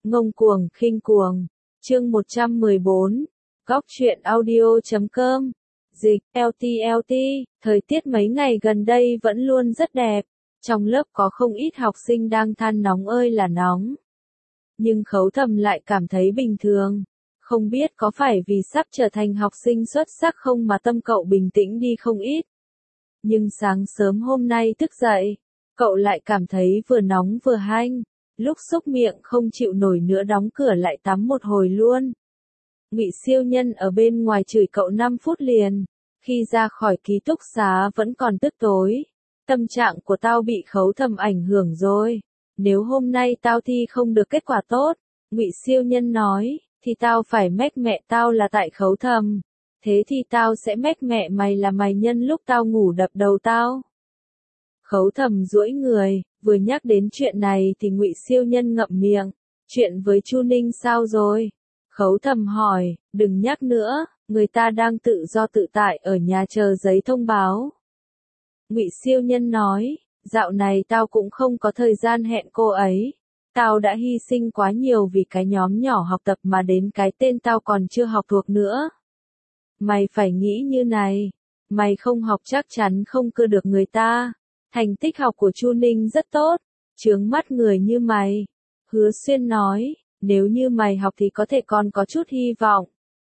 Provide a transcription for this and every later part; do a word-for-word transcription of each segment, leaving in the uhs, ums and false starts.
Ngông cuồng, khinh cuồng. Chương một trăm mười bốn. Góc truyện audio.com. Dịch, lờ tê lờ tê, thời tiết mấy ngày gần đây vẫn luôn rất đẹp. Trong lớp có không ít học sinh đang than nóng ơi là nóng. Nhưng Khấu Thầm lại cảm thấy bình thường. Không biết có phải vì sắp trở thành học sinh xuất sắc không mà tâm cậu bình tĩnh đi không ít. Nhưng sáng sớm hôm nay thức dậy, cậu lại cảm thấy vừa nóng vừa hanh, lúc xúc miệng không chịu nổi nữa đóng cửa lại tắm một hồi luôn. Ngụy Siêu Nhân ở bên ngoài chửi cậu năm phút liền, khi ra khỏi ký túc xá vẫn còn tức tối. Tâm trạng của tao bị Khấu Thầm ảnh hưởng rồi. Nếu hôm nay tao thi không được kết quả tốt, Ngụy Siêu Nhân nói, thì tao phải mách mẹ tao là tại Khấu Thầm. Thế thì tao sẽ mách mẹ mày là mày nhân lúc tao ngủ đập đầu tao. Khấu Thầm duỗi người, vừa nhắc đến chuyện này thì Ngụy Siêu Nhân ngậm miệng. Chuyện với Chu Ninh sao rồi? Khấu Thầm hỏi, đừng nhắc nữa, người ta đang tự do tự tại ở nhà chờ giấy thông báo. Ngụy Siêu Nhân nói, dạo này tao cũng không có thời gian hẹn cô ấy. Tao đã hy sinh quá nhiều vì cái nhóm nhỏ học tập mà đến cái tên tao còn chưa học thuộc nữa. Mày phải nghĩ như này, mày không học chắc chắn không cưa được người ta. Thành tích học của Chu Ninh rất tốt, chướng mắt người như mày. Hứa Xuyên nói, nếu như mày học thì có thể còn có chút hy vọng.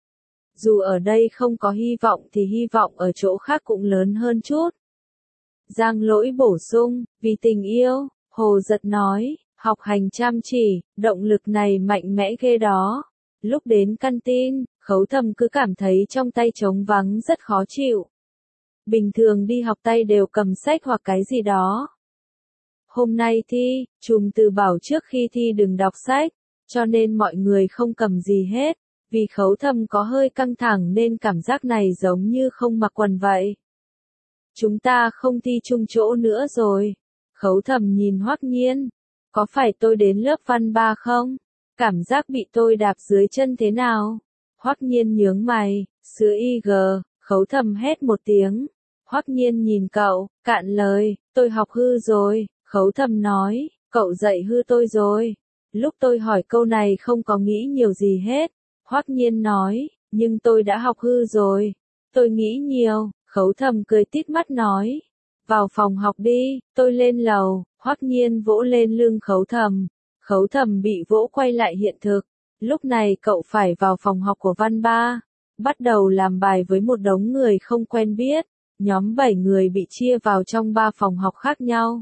Dù ở đây không có hy vọng thì hy vọng ở chỗ khác cũng lớn hơn chút. Giang Lỗi bổ sung, vì tình yêu, Hồ Giật nói, học hành chăm chỉ, động lực này mạnh mẽ ghê đó. Lúc đến căn tin, Khấu Thầm cứ cảm thấy trong tay trống vắng rất khó chịu. Bình thường đi học tay đều cầm sách hoặc cái gì đó. Hôm nay thi, Trùm Từ bảo trước khi thi đừng đọc sách, cho nên mọi người không cầm gì hết. Vì Khấu Thầm có hơi căng thẳng nên cảm giác này giống như không mặc quần vậy. Chúng ta không thi chung chỗ nữa rồi. Khấu Thầm nhìn Hoắc Nhiên. Có phải tôi đến lớp văn ba không? Cảm giác bị tôi đạp dưới chân thế nào? Hoắc Nhiên nhướng mày, sứa i giê, Khấu Thầm hét một tiếng. Hoắc Nhiên nhìn cậu, cạn lời, tôi học hư rồi. Khấu Thầm nói, cậu dạy hư tôi rồi. Lúc tôi hỏi câu này không có nghĩ nhiều gì hết. Hoắc Nhiên nói, nhưng tôi đã học hư rồi. Tôi nghĩ nhiều. Khấu Thầm cười tít mắt nói, vào phòng học đi, tôi lên lầu. Hoắc Nhiên vỗ lên lưng Khấu Thầm. Khấu Thầm bị vỗ quay lại hiện thực. Lúc này cậu phải vào phòng học của văn ba, bắt đầu làm bài với một đống người không quen biết. Nhóm bảy người bị chia vào trong ba phòng học khác nhau.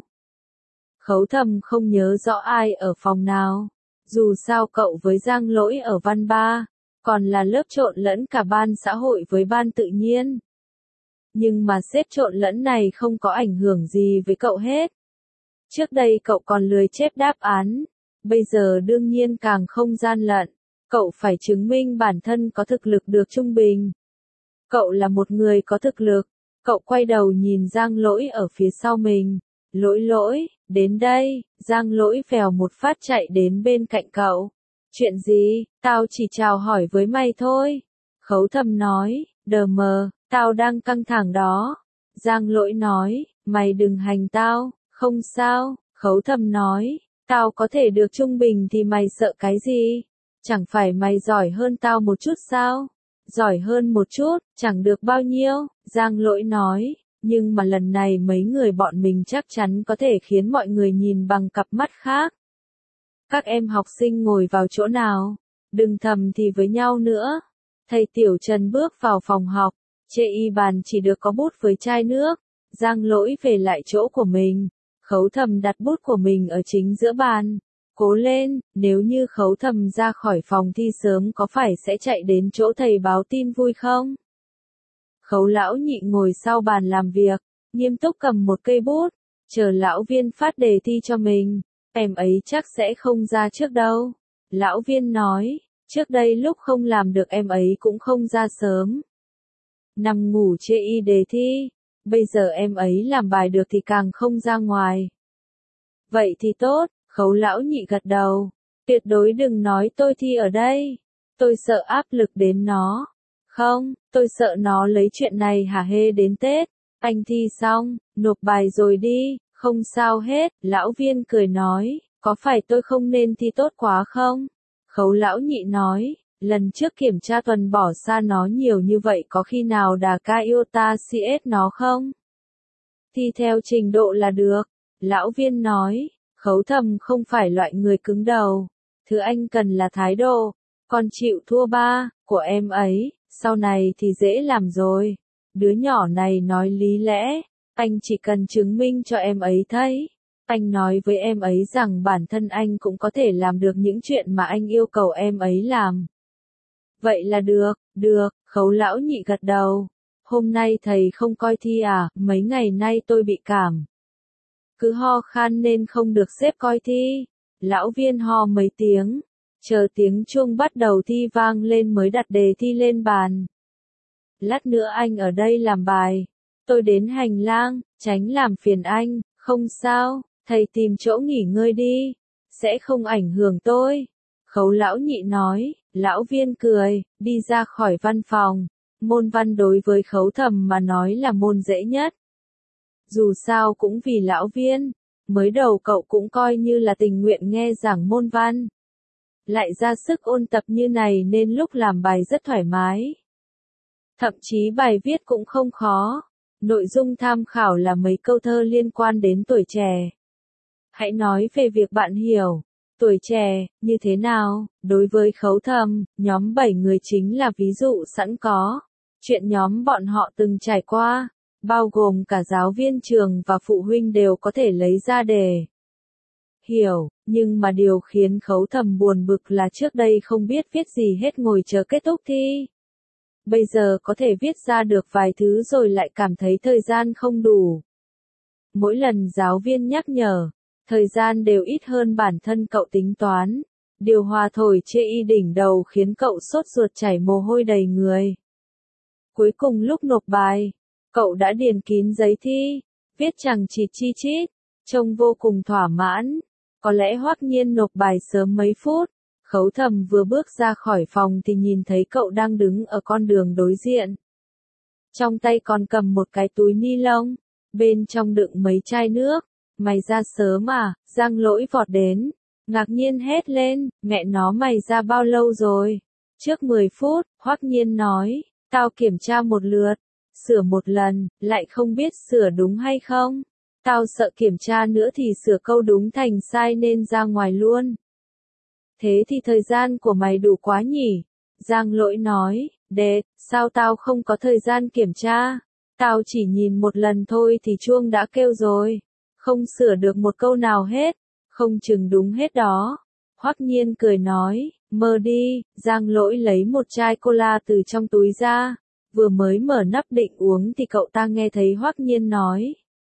Khấu Thầm không nhớ rõ ai ở phòng nào. Dù sao cậu với Giang Lỗi ở văn ba, còn là lớp trộn lẫn cả ban xã hội với ban tự nhiên. Nhưng mà xếp trộn lẫn này không có ảnh hưởng gì với cậu hết. Trước đây cậu còn lười chép đáp án, bây giờ đương nhiên càng không gian lận. Cậu phải chứng minh bản thân có thực lực được trung bình. Cậu là một người có thực lực. Cậu quay đầu nhìn Giang Lỗi ở phía sau mình. Lỗi lỗi, đến đây. Giang Lỗi vèo một phát chạy đến bên cạnh cậu. Chuyện gì, tao chỉ chào hỏi với mày thôi. Khấu Thầm nói, đờ mờ, tao đang căng thẳng đó. Giang Lỗi nói, mày đừng hành tao, không sao. Khấu Thầm nói, tao có thể được trung bình thì mày sợ cái gì? Chẳng phải mày giỏi hơn tao một chút sao? Giỏi hơn một chút, chẳng được bao nhiêu. Giang Lỗi nói, nhưng mà lần này mấy người bọn mình chắc chắn có thể khiến mọi người nhìn bằng cặp mắt khác. Các em học sinh ngồi vào chỗ nào, đừng thầm thì với nhau nữa. Thầy Tiểu Trần bước vào phòng học, chê y bàn chỉ được có bút với chai nước. Giang Lỗi về lại chỗ của mình. Khấu Thầm đặt bút của mình ở chính giữa bàn. Cố lên, nếu như Khấu Thầm ra khỏi phòng thi sớm có phải sẽ chạy đến chỗ thầy báo tin vui không? Khấu Lão Nhị ngồi sau bàn làm việc, nghiêm túc cầm một cây bút, chờ lão viên phát đề thi cho mình. Em ấy chắc sẽ không ra trước đâu. Lão viên nói, trước đây lúc không làm được em ấy cũng không ra sớm. Nằm ngủ chê y đề thi, bây giờ em ấy làm bài được thì càng không ra ngoài. Vậy thì tốt. Khấu Lão Nhị gật đầu. Tuyệt đối đừng nói tôi thi ở đây. Tôi sợ áp lực đến nó. Không, tôi sợ nó lấy chuyện này hả hê đến Tết. Anh thi xong, nộp bài rồi đi, không sao hết. Lão viên cười nói, có phải tôi không nên thi tốt quá không? Khấu lão nhị nói, lần trước kiểm tra tuần bỏ xa nó nhiều như vậy có khi nào đà ca yêu ta xê ét nó không? Thi theo trình độ là được. Lão Viên nói, Khấu Thầm không phải loại người cứng đầu. Thứ anh cần là thái độ. Con chịu thua ba, của em ấy, sau này thì dễ làm rồi. Đứa nhỏ này nói lý lẽ, anh chỉ cần chứng minh cho em ấy thấy. Anh nói với em ấy rằng bản thân anh cũng có thể làm được những chuyện mà anh yêu cầu em ấy làm. Vậy là được, được, Khấu lão nhị gật đầu. Hôm nay thầy không coi thi à, mấy ngày nay tôi bị cảm. Cứ ho khan nên không được xếp coi thi. Lão Viên ho mấy tiếng, chờ tiếng chuông bắt đầu thi vang lên mới đặt đề thi lên bàn. Lát nữa anh ở đây làm bài, tôi đến hành lang, tránh làm phiền anh, không sao, thầy tìm chỗ nghỉ ngơi đi, sẽ không ảnh hưởng tôi. Khấu lão nhị nói, Lão Viên cười, đi ra khỏi văn phòng. Môn văn đối với Khấu Thầm mà nói là môn dễ nhất. Dù sao cũng vì Lão Viên, mới đầu cậu cũng coi như là tình nguyện nghe giảng môn văn. Lại ra sức ôn tập như này nên lúc làm bài rất thoải mái. Thậm chí bài viết cũng không khó. Nội dung tham khảo là mấy câu thơ liên quan đến tuổi trẻ. Hãy nói về việc bạn hiểu. Tuổi trẻ, như thế nào? Đối với Khấu Thầm, nhóm bảy người chính là ví dụ sẵn có. Chuyện nhóm bọn họ từng trải qua, bao gồm cả giáo viên trường và phụ huynh đều có thể lấy ra để hiểu, nhưng mà điều khiến Khấu Thầm buồn bực là trước đây không biết viết gì hết ngồi chờ kết thúc thi. Bây giờ có thể viết ra được vài thứ rồi lại cảm thấy thời gian không đủ. Mỗi lần giáo viên nhắc nhở, thời gian đều ít hơn bản thân cậu tính toán. Điều hòa thổi chê y đỉnh đầu khiến cậu sốt ruột chảy mồ hôi đầy người. Cuối cùng lúc nộp bài, cậu đã điền kín giấy thi, viết chẳng chịt chi chít, trông vô cùng thỏa mãn. Có lẽ Hoắc Nhiên nộp bài sớm mấy phút, Khấu Thầm vừa bước ra khỏi phòng thì nhìn thấy cậu đang đứng ở con đường đối diện. Trong tay còn cầm một cái túi ni lông, bên trong đựng mấy chai nước. Mày ra sớm à? Giang Lỗi vọt đến, ngạc nhiên hét lên, mẹ nó mày ra bao lâu rồi? Trước mười phút, Hoắc Nhiên nói, tao kiểm tra một lượt, sửa một lần, lại không biết sửa đúng hay không. Tao sợ kiểm tra nữa thì sửa câu đúng thành sai nên ra ngoài luôn. Thế thì thời gian của mày đủ quá nhỉ? Giang Lỗi nói, đệt, sao tao không có thời gian kiểm tra? Tao chỉ nhìn một lần thôi thì chuông đã kêu rồi. Không sửa được một câu nào hết, không chừng đúng hết đó. Hoắc Nhiên cười nói, mơ đi. Giang Lỗi lấy một chai cola từ trong túi ra, vừa mới mở nắp định uống thì cậu ta nghe thấy Hoắc Nhiên nói.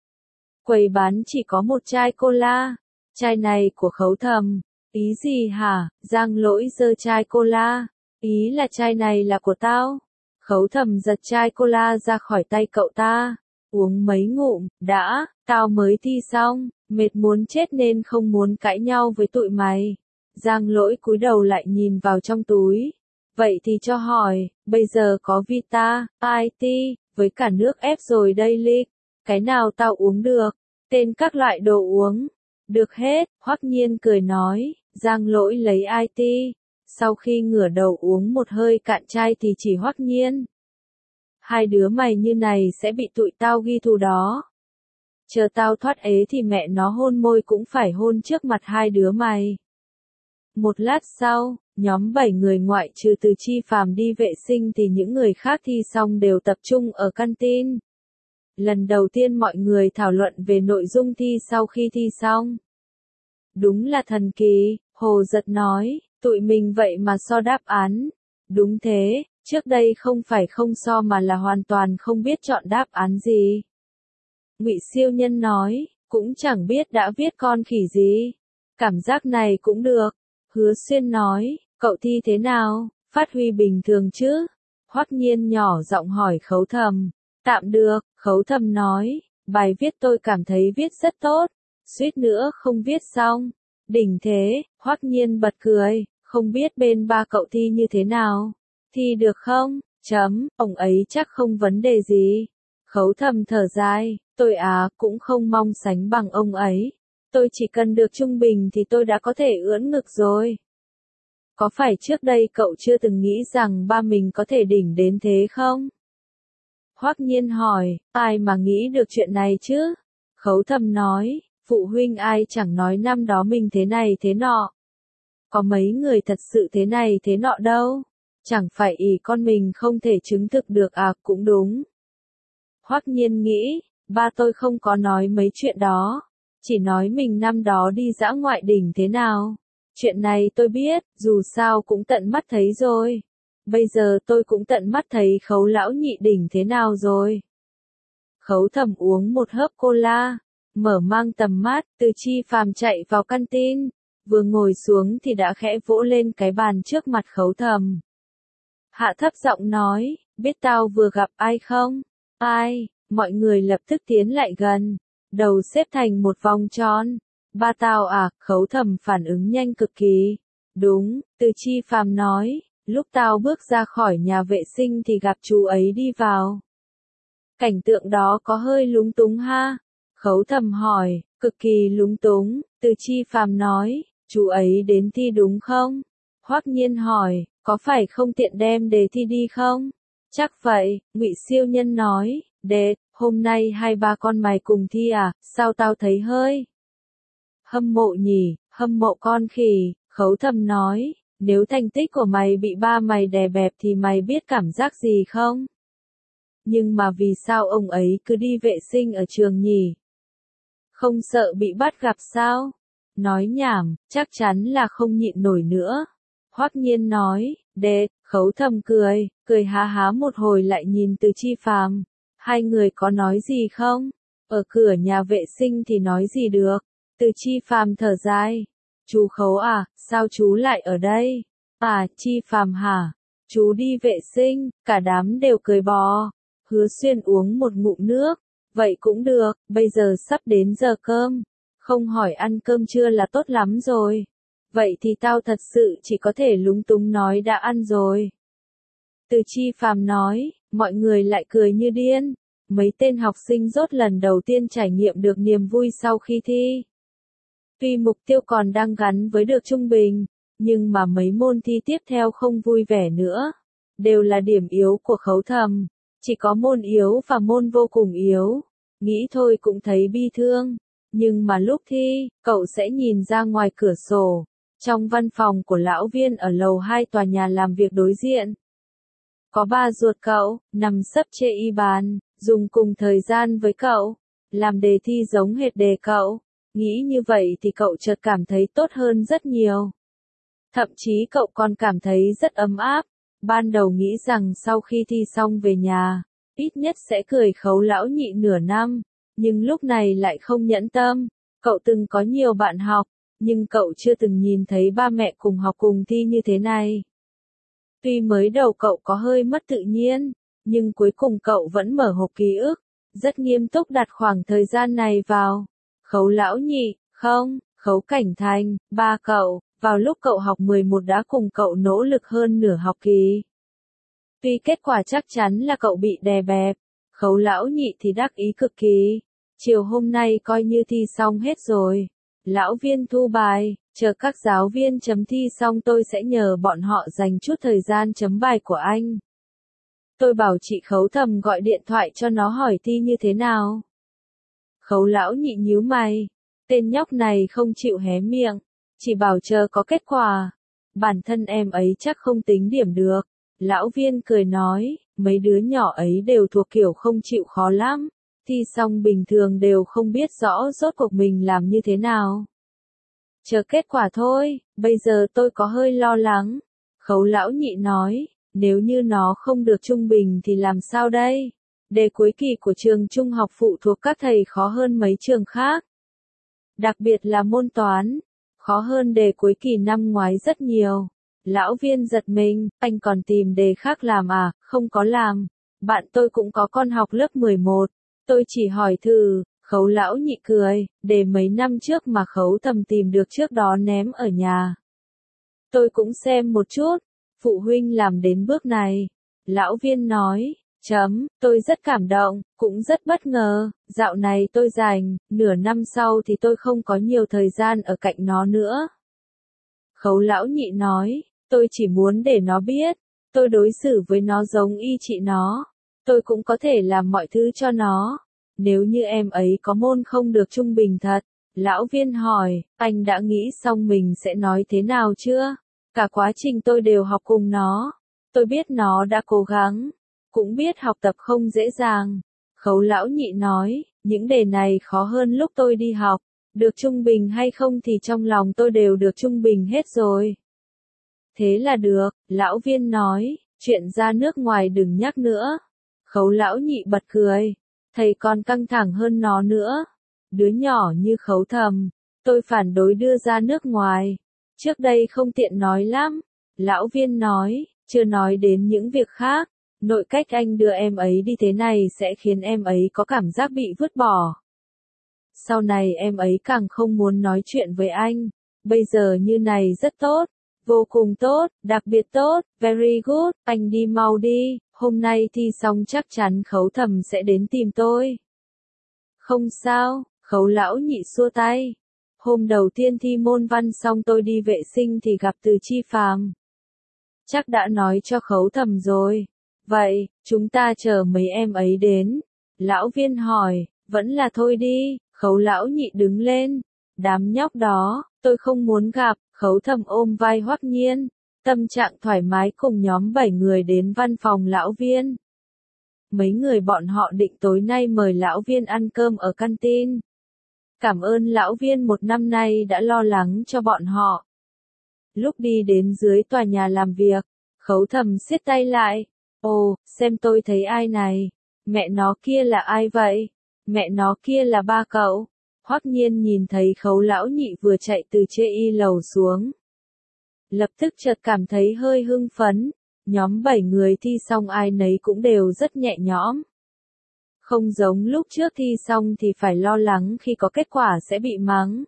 Quầy bán chỉ có một chai cola, chai này của Khấu Thầm. Ý gì hả? Giang Lỗi giơ chai cola, ý là chai này là của tao. Khấu Thầm giật chai cola ra khỏi tay cậu ta, uống mấy ngụm, đã, tao mới thi xong, mệt muốn chết nên không muốn cãi nhau với tụi mày. Giang Lỗi cúi đầu lại nhìn vào trong túi. Vậy thì cho hỏi, bây giờ có Vita, i tê, với cả nước ép rồi đây Lick, cái nào tao uống được? Tên các loại đồ uống. Được hết, Hoắc Nhiên cười nói. Giang Lỗi lấy i tê, sau khi ngửa đầu uống một hơi cạn chai thì chỉ Hoắc Nhiên. Hai đứa mày như này sẽ bị tụi tao ghi thù đó. Chờ tao thoát ế thì mẹ nó hôn môi cũng phải hôn trước mặt hai đứa mày. Một lát sau, nhóm bảy người ngoại trừ Từ Chi Phàm đi vệ sinh thì những người khác thi xong đều tập trung ở canteen. Lần đầu tiên mọi người thảo luận về nội dung thi sau khi thi xong. Đúng là thần kỳ, Hồ Giật nói, tụi mình vậy mà so đáp án. Đúng thế, trước đây không phải không so mà là hoàn toàn không biết chọn đáp án gì. Ngụy Siêu Nhân nói, cũng chẳng biết đã viết con khỉ gì. Cảm giác này cũng được. Hứa Xuyên nói, cậu thi thế nào, phát huy bình thường chứ? Hoắc Nhiên nhỏ giọng hỏi Khấu Thầm. Tạm được, Khấu Thầm nói, bài viết tôi cảm thấy viết rất tốt. Suýt nữa không viết xong. Đỉnh thế, Hoắc Nhiên bật cười, không biết bên ba cậu thi như thế nào? Thi được không? Chấm, ông ấy chắc không vấn đề gì. Khấu Thầm thở dài, tôi à, cũng không mong sánh bằng ông ấy. Tôi chỉ cần được trung bình thì tôi đã có thể ưỡn ngực rồi. Có phải trước đây cậu chưa từng nghĩ rằng ba mình có thể đỉnh đến thế không? Hoắc Nhiên hỏi, ai mà nghĩ được chuyện này chứ? Khấu Thầm nói, phụ huynh ai chẳng nói năm đó mình thế này thế nọ. Có mấy người thật sự thế này thế nọ đâu. Chẳng phải ý con mình không thể chứng thực được à, cũng đúng. Hoắc Nhiên nghĩ, ba tôi không có nói mấy chuyện đó. Chỉ nói mình năm đó đi dã ngoại đỉnh thế nào. Chuyện này tôi biết, dù sao cũng tận mắt thấy rồi. Bây giờ tôi cũng tận mắt thấy Khấu lão nhị đỉnh thế nào rồi. Khấu Thầm uống một hớp cola, mở mang tầm mắt, Từ Chi Phàm chạy vào căn tin, vừa ngồi xuống thì đã khẽ vỗ lên cái bàn trước mặt Khấu Thầm. Hạ thấp giọng nói, biết tao vừa gặp ai không? Ai? Mọi người lập tức tiến lại gần, đầu xếp thành một vòng tròn. Ba tao à? Khấu Thầm phản ứng nhanh cực kỳ. Đúng, Từ Chi Phàm nói, lúc tao bước ra khỏi nhà vệ sinh thì gặp chú ấy đi vào. Cảnh tượng đó có hơi lúng túng ha? Khấu Thầm hỏi, cực kỳ lúng túng. Từ Chi Phàm nói, chú ấy đến thi đúng không? Hoắc Nhiên hỏi, có phải không tiện đem đề thi đi không? Chắc vậy, Ngụy Siêu Nhân nói, đề, hôm nay hai ba con mày cùng thi à, sao tao thấy hơi hâm mộ nhỉ, hâm mộ con khỉ. Khấu Thầm nói, nếu thành tích của mày bị ba mày đè bẹp thì mày biết cảm giác gì không? Nhưng mà vì sao ông ấy cứ đi vệ sinh ở trường nhỉ? Không sợ bị bắt gặp sao? Nói nhảm, chắc chắn là không nhịn nổi nữa. Hoắc Nhiên nói, đế, Khấu Thầm cười, cười há há một hồi lại nhìn Từ Chi Phàm. Hai người có nói gì không? Ở cửa nhà vệ sinh thì nói gì được? Từ Chi Phàm thở dài. Chú Khấu à, sao chú lại ở đây? À, Chi Phàm hả? Chú đi vệ sinh, cả đám đều cười bò. Hứa Xuyên uống một ngụm nước. Vậy cũng được, bây giờ sắp đến giờ cơm. Không hỏi ăn cơm trưa là tốt lắm rồi. Vậy thì tao thật sự chỉ có thể lúng túng nói đã ăn rồi. Từ Chi Phàm nói, mọi người lại cười như điên. Mấy tên học sinh rốt lần đầu tiên trải nghiệm được niềm vui sau khi thi. Tuy mục tiêu còn đang gắn với được trung bình, nhưng mà mấy môn thi tiếp theo không vui vẻ nữa. Đều là điểm yếu của Khấu Thầm. Chỉ có môn yếu và môn vô cùng yếu. Nghĩ thôi cũng thấy bi thương. Nhưng mà lúc thi, cậu sẽ nhìn ra ngoài cửa sổ. Trong văn phòng của lão Viên ở lầu hai tòa nhà làm việc đối diện. Có ba ruột cậu, nằm sấp chê y bàn, dùng cùng thời gian với cậu. Làm đề thi giống hệt đề cậu. Nghĩ như vậy thì cậu chợt cảm thấy tốt hơn rất nhiều. Thậm chí cậu còn cảm thấy rất ấm áp. Ban đầu nghĩ rằng sau khi thi xong về nhà, ít nhất sẽ cười Khấu lão nhị nửa năm. Nhưng lúc này lại không nhẫn tâm. Cậu từng có nhiều bạn học, nhưng cậu chưa từng nhìn thấy ba mẹ cùng học cùng thi như thế này. Tuy mới đầu cậu có hơi mất tự nhiên, nhưng cuối cùng cậu vẫn mở hộp ký ức, rất nghiêm túc đặt khoảng thời gian này vào. Khấu lão nhị, không, Khấu Cảnh Thành, ba cậu, vào lúc cậu học mười một đã cùng cậu nỗ lực hơn nửa học kỳ. Tuy kết quả chắc chắn là cậu bị đè bẹp, Khấu lão nhị thì đắc ý cực kỳ. Chiều hôm nay coi như thi xong hết rồi. Lão Viên thu bài, chờ các giáo viên chấm thi xong tôi sẽ nhờ bọn họ dành chút thời gian chấm bài của anh. Tôi bảo chị Khấu Thầm gọi điện thoại cho nó hỏi thi như thế nào. Khấu lão nhị nhíu mày. Tên nhóc này không chịu hé miệng, chỉ bảo chờ có kết quả. Bản thân em ấy chắc không tính điểm được. Lão Viên cười nói, mấy đứa nhỏ ấy đều thuộc kiểu không chịu khó lắm. Thi xong bình thường đều không biết rõ rốt cuộc mình làm như thế nào. Chờ kết quả thôi, bây giờ tôi có hơi lo lắng. Khấu lão nhị nói, nếu như nó không được trung bình thì làm sao đây? Đề cuối kỳ của trường trung học phụ thuộc các thầy khó hơn mấy trường khác. Đặc biệt là môn toán, khó hơn đề cuối kỳ năm ngoái rất nhiều. Lão Viên giật mình, anh còn tìm đề khác làm à? Không có làm. Bạn tôi cũng có con học lớp mười một. Tôi chỉ hỏi thử. Khấu lão nhị cười, đề mấy năm trước mà Khấu Thầm tìm được trước đó ném ở nhà. Tôi cũng xem một chút, phụ huynh làm đến bước này. Lão Viên nói, chấm, tôi rất cảm động, cũng rất bất ngờ, dạo này tôi rảnh, nửa năm sau thì tôi không có nhiều thời gian ở cạnh nó nữa. Khấu lão nhị nói, Tôi chỉ muốn để nó biết, tôi đối xử với nó giống y chị nó. Tôi cũng có thể làm mọi thứ cho nó. Nếu như em ấy có môn không được trung bình thật. Lão viên hỏi, anh đã nghĩ xong mình sẽ nói thế nào chưa? Cả quá trình tôi đều học cùng nó. Tôi biết nó đã cố gắng. Cũng biết học tập không dễ dàng. Khấu lão nhị nói, những đề này khó hơn lúc tôi đi học. Được trung bình hay không thì trong lòng tôi đều được trung bình hết rồi. Thế là được, lão viên nói, chuyện ra nước ngoài đừng nhắc nữa. Khấu lão nhị bật cười, thầy còn căng thẳng hơn nó nữa. Đứa nhỏ như Khấu Thầm, tôi phản đối đưa ra nước ngoài. Trước đây không tiện nói lắm. Lão viên nói, chưa nói đến những việc khác. Nội cách anh đưa em ấy đi thế này sẽ khiến em ấy có cảm giác bị vứt bỏ. Sau này em ấy càng không muốn nói chuyện với anh. Bây giờ như này rất tốt. Vô cùng tốt, đặc biệt tốt, very good, anh đi mau đi, hôm nay thi xong chắc chắn Khấu Thầm sẽ đến tìm tôi. Không sao, Khấu lão nhị xua tay. Hôm đầu tiên thi môn văn xong tôi đi vệ sinh thì gặp Từ Chi Phàm. Chắc đã nói cho Khấu Thầm rồi. Vậy, chúng ta chờ mấy em ấy đến. Lão viên hỏi, vẫn là thôi đi, Khấu lão nhị đứng lên. Đám nhóc đó, tôi không muốn gặp. Khấu Thầm ôm vai Hoắc Nhiên, tâm trạng thoải mái cùng nhóm bảy người đến văn phòng lão viên. Mấy người bọn họ định tối nay mời lão viên ăn cơm ở canteen. Cảm ơn lão viên một năm nay đã lo lắng cho bọn họ. Lúc đi đến dưới tòa nhà làm việc, Khấu Thầm siết tay lại. Ồ, xem tôi thấy ai này. Mẹ nó kia là ai vậy? Mẹ nó kia là ba cậu. Hoắc Nhiên nhìn thấy Khấu lão nhị vừa chạy từ chê y lầu xuống. Lập tức chợt cảm thấy hơi hưng phấn. Nhóm bảy người thi xong ai nấy cũng đều rất nhẹ nhõm. Không giống lúc trước thi xong thì phải lo lắng khi có kết quả sẽ bị mắng.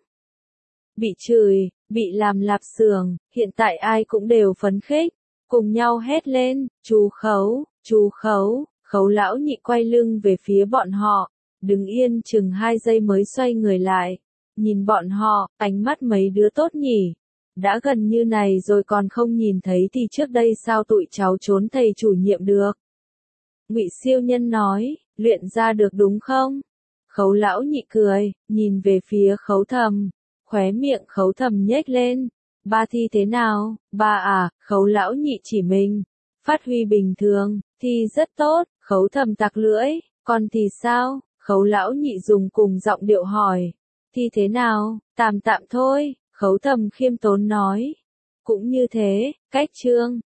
Bị chửi, bị làm lạp xưởng, hiện tại ai cũng đều phấn khích. Cùng nhau hét lên, chú Khấu, chú Khấu, Khấu lão nhị quay lưng về phía bọn họ. Đứng yên chừng hai giây mới xoay người lại. Nhìn bọn họ, ánh mắt mấy đứa tốt nhỉ. Đã gần như này rồi còn không nhìn thấy thì trước đây sao tụi cháu trốn thầy chủ nhiệm được. Ngụy Siêu Nhân nói, luyện ra được đúng không? Khấu lão nhị cười, nhìn về phía Khấu Thầm. Khóe miệng Khấu Thầm nhếch lên. Ba thi thế nào? Ba à, Khấu lão nhị chỉ mình. Phát huy bình thường, thi rất tốt, Khấu Thầm tặc lưỡi. Còn thì sao? Khấu lão nhị dùng cùng giọng điệu hỏi. Thi thế nào? Tạm tạm thôi, Khấu Thầm khiêm tốn nói. Cũng như thế, cách chương.